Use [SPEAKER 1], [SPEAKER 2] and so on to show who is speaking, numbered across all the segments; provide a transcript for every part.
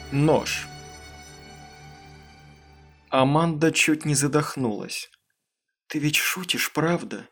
[SPEAKER 1] Нож. Аманда чуть не задохнулась. «Ты ведь шутишь, правда?»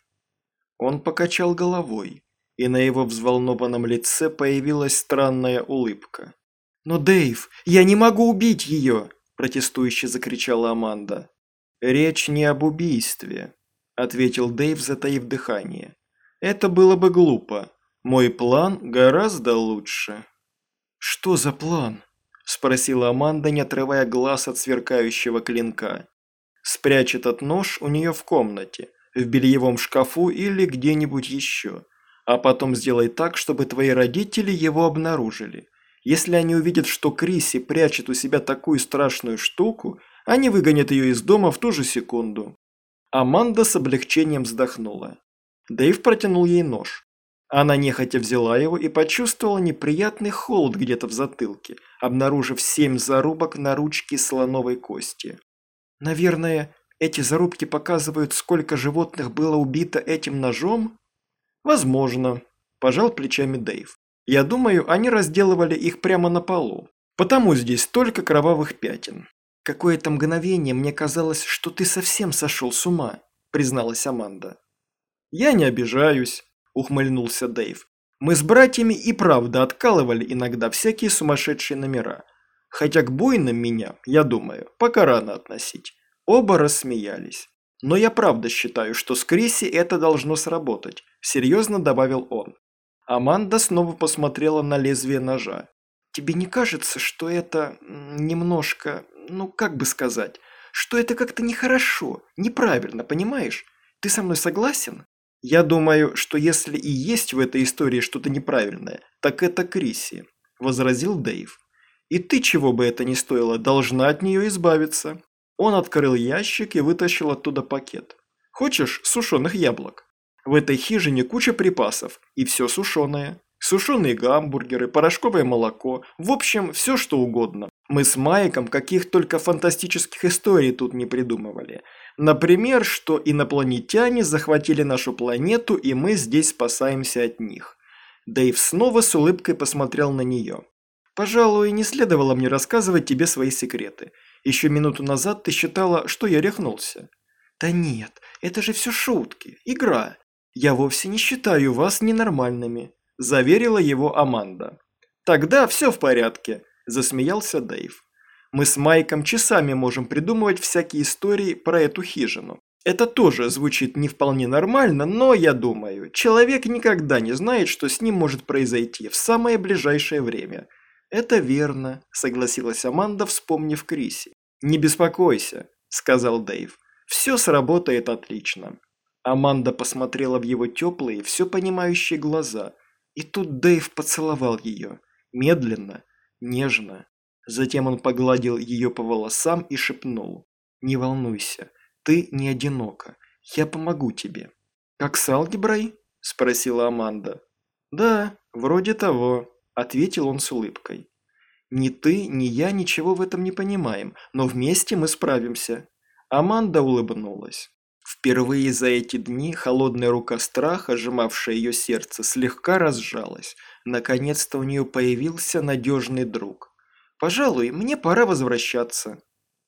[SPEAKER 1] Он покачал головой, и на его взволнованном лице появилась странная улыбка. «Но, Дэйв, я не могу убить ее!» – протестующе закричала Аманда. «Речь не об убийстве», – ответил Дэйв, затаив дыхание. «Это было бы глупо. Мой план гораздо лучше». «Что за план?» – спросила Аманда, не отрывая глаз от сверкающего клинка. «Спрячь этот нож у нее в комнате, в бельевом шкафу или где-нибудь еще. А потом сделай так, чтобы твои родители его обнаружили. Если они увидят, что Криси прячет у себя такую страшную штуку, они выгонят ее из дома в ту же секунду». Аманда с облегчением вздохнула. Дэйв протянул ей нож. Она нехотя взяла его и почувствовала неприятный холод где-то в затылке, обнаружив 7 зарубок на ручке слоновой кости. «Наверное, эти зарубки показывают, сколько животных было убито этим ножом?» «Возможно», – пожал плечами Дэйв. «Я думаю, они разделывали их прямо на полу. Потому здесь столько кровавых пятен». «Какое-то мгновение мне казалось, что ты совсем сошел с ума», – призналась Аманда. «Я не обижаюсь», – ухмыльнулся Дэйв. «Мы с братьями и правда откалывали иногда всякие сумасшедшие номера. Хотя к буйным меня, я думаю, пока рано относить». Оба рассмеялись. «Но я правда считаю, что с Криси это должно сработать», – серьезно добавил он. Аманда снова посмотрела на лезвие ножа. «Тебе не кажется, что это немножко, ну как бы сказать, что это как-то нехорошо, неправильно, понимаешь? Ты со мной согласен?» «Я думаю, что если и есть в этой истории что-то неправильное, так это Криси», – возразил Дэйв. «И ты, чего бы это ни стоило, должна от нее избавиться». Он открыл ящик и вытащил оттуда пакет. «Хочешь сушеных яблок? В этой хижине куча припасов, и все сушеное. Сушеные гамбургеры, порошковое молоко, в общем, все что угодно. Мы с Майком каких только фантастических историй тут не придумывали. Например, что инопланетяне захватили нашу планету, и мы здесь спасаемся от них». Дэйв снова с улыбкой посмотрел на нее. «Пожалуй, не следовало мне рассказывать тебе свои секреты. Еще минуту назад ты считала, что я рехнулся». «Да нет, это же все шутки, игра. Я вовсе не считаю вас ненормальными», – заверила его Аманда. «Тогда все в порядке», – засмеялся Дэйв. «Мы с Майком часами можем придумывать всякие истории про эту хижину. Это тоже звучит не вполне нормально, но, я думаю, человек никогда не знает, что с ним может произойти в самое ближайшее время». «Это верно», – согласилась Аманда, вспомнив Криси. «Не беспокойся», – сказал Дэйв. «Все сработает отлично». Аманда посмотрела в его теплые, все понимающие глаза. И тут Дэйв поцеловал ее. Медленно, нежно. Затем он погладил ее по волосам и шепнул. «Не волнуйся, ты не одинока. Я помогу тебе». «Как с алгеброй?» – спросила Аманда. «Да, вроде того», – ответил он с улыбкой. «Ни ты, ни я ничего в этом не понимаем, но вместе мы справимся». Аманда улыбнулась. Впервые за эти дни холодная рука страха, сжимавшая ее сердце, слегка разжалась. Наконец-то у нее появился надежный друг. «Пожалуй, мне пора возвращаться»,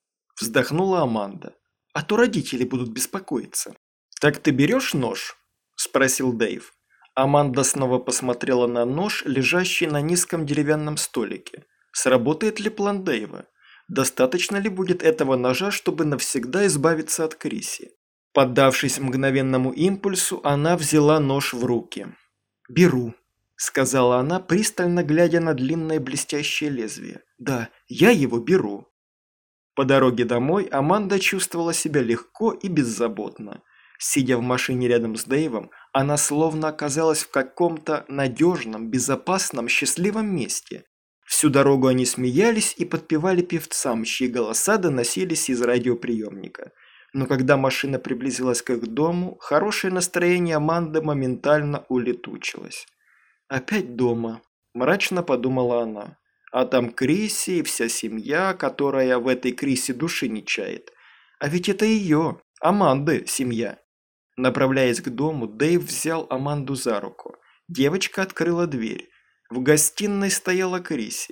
[SPEAKER 1] – вздохнула Аманда. «А то родители будут беспокоиться». «Так ты берешь нож?» – спросил Дэйв. Аманда снова посмотрела на нож, лежащий на низком деревянном столике. Сработает ли план Дэйва? Достаточно ли будет этого ножа, чтобы навсегда избавиться от Криси? Поддавшись мгновенному импульсу, она взяла нож в руки. «Беру», – сказала она, пристально глядя на длинное блестящее лезвие. «Да, я его беру». По дороге домой Аманда чувствовала себя легко и беззаботно. Сидя в машине рядом с Дэйвом, она словно оказалась в каком-то надежном, безопасном, счастливом месте. Всю дорогу они смеялись и подпевали певцам, чьи голоса доносились из радиоприемника. Но когда машина приблизилась к их дому, хорошее настроение Аманды моментально улетучилось. «Опять дома», – мрачно подумала она. «А там Криси и вся семья, которая в этой Криси души не чает. А ведь это ее, Аманды, семья». Направляясь к дому, Дэйв взял Аманду за руку. Девочка открыла дверь. В гостиной стояла Криси.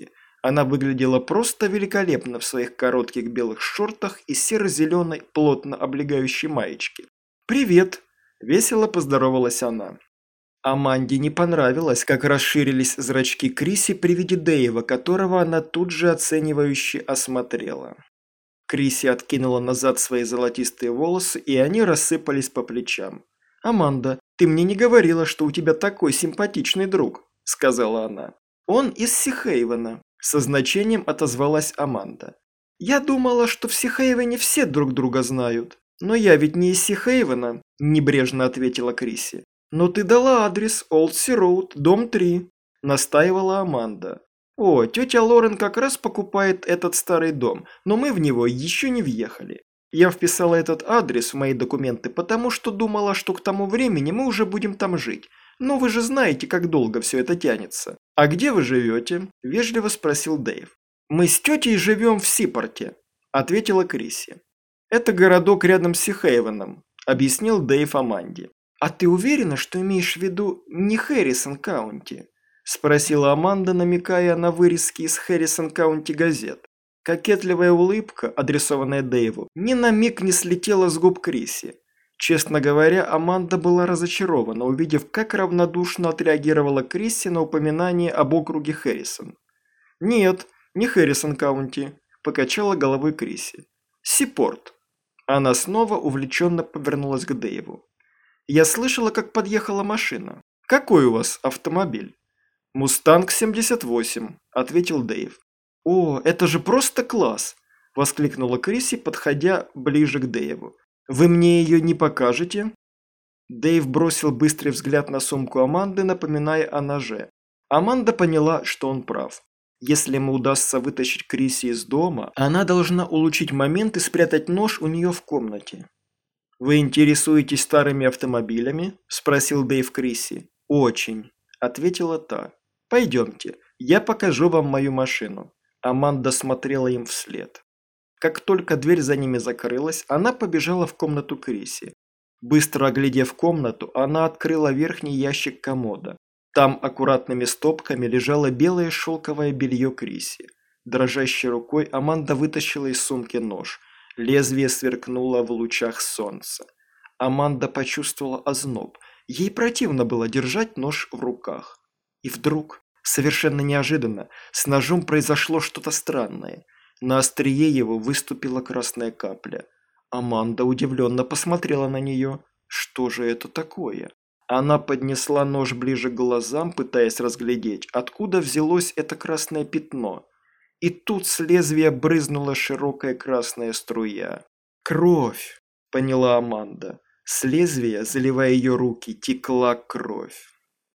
[SPEAKER 1] Она выглядела просто великолепно в своих коротких белых шортах и серо-зеленой, плотно облегающей маечке. «Привет!» – весело поздоровалась она. Аманде не понравилось, как расширились зрачки Криси при виде Дэйва, которого она тут же оценивающе осмотрела. Криси откинула назад свои золотистые волосы, и они рассыпались по плечам. «Аманда, ты мне не говорила, что у тебя такой симпатичный друг», – сказала она. «Он из Сихейвена», – со значением отозвалась Аманда. «Я думала, что в Сихейвене все друг друга знают». «Но я ведь не из Сихейвена», – небрежно ответила Криси. «Но ты дала адрес Олдси Роуд, дом 3», – настаивала Аманда. «О, тетя Лорен как раз покупает этот старый дом, но мы в него еще не въехали. Я вписала этот адрес в мои документы, потому что думала, что к тому времени мы уже будем там жить. Но вы же знаете, как долго все это тянется». «А где вы живете?» – вежливо спросил Дэйв. «Мы с тетей живем в Сипорте», – ответила Криси. «Это городок рядом с Сихейвеном», – объяснил Дэйв Аманде. «А ты уверена, что имеешь в виду не Хэррисон-Каунти?» – спросила Аманда, намекая на вырезки из Хэррисон-Каунти газет. Кокетливая улыбка, адресованная Дэйву, ни на миг не слетела с губ Криси. Честно говоря, Аманда была разочарована, увидев, как равнодушно отреагировала Криси на упоминание об округе Хэррисон. «Нет, не Хэррисон-Каунти», – покачала головой Криси. «Сипорт». Она снова увлеченно повернулась к Дэйву. «Я слышала, как подъехала машина. Какой у вас автомобиль?» «Мустанг 78», – ответил Дэйв. «О, это же просто класс!» – воскликнула Криси, подходя ближе к Дэйву. «Вы мне ее не покажете?» Дэйв бросил быстрый взгляд на сумку Аманды, напоминая о ноже. Аманда поняла, что он прав. Если ему удастся вытащить Криси из дома, она должна улучшить момент и спрятать нож у нее в комнате. «Вы интересуетесь старыми автомобилями?» – спросил Дэйв Криси. «Очень», – ответила та. «Пойдемте, я покажу вам мою машину». Аманда смотрела им вслед. Как только дверь за ними закрылась, она побежала в комнату Криси. Быстро оглядев комнату, она открыла верхний ящик комода. Там аккуратными стопками лежало белое шелковое белье Криси. Дрожащей рукой Аманда вытащила из сумки нож. Лезвие сверкнуло в лучах солнца. Аманда почувствовала озноб. Ей противно было держать нож в руках. И вдруг, совершенно неожиданно, с ножом произошло что-то странное. На острие его выступила красная капля. Аманда удивленно посмотрела на нее. Что же это такое? Она поднесла нож ближе к глазам, пытаясь разглядеть, откуда взялось это красное пятно. И тут с лезвия брызнула широкая красная струя. «Кровь!» – поняла Аманда. С лезвия, заливая ее руки, текла кровь.